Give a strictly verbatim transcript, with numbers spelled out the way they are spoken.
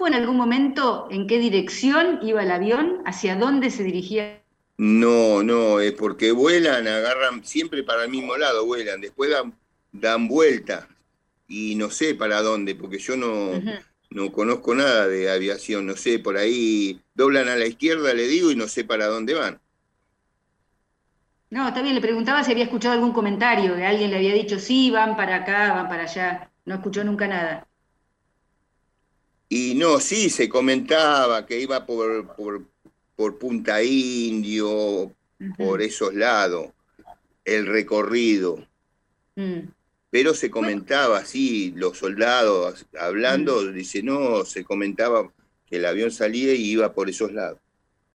supo en algún momento en qué dirección iba el avión? ¿Hacia dónde se dirigía? No, no, es porque vuelan, agarran siempre para el mismo lado, vuelan, después dan, dan vuelta y no sé para dónde, porque yo no, Ujú. no conozco nada de aviación, no sé, por ahí doblan a la izquierda, le digo, y no sé para dónde van. No, está bien, le preguntaba si había escuchado algún comentario, que alguien le había dicho, sí, van para acá, van para allá. No escuchó nunca nada. Y no, sí, se comentaba que iba por, por, por Punta Indio, por Ujú. esos lados, el recorrido. Mm. Pero se Bueno, comentaba así, los soldados mm. hablando, dice, no, se comentaba que el avión salía y iba por esos lados.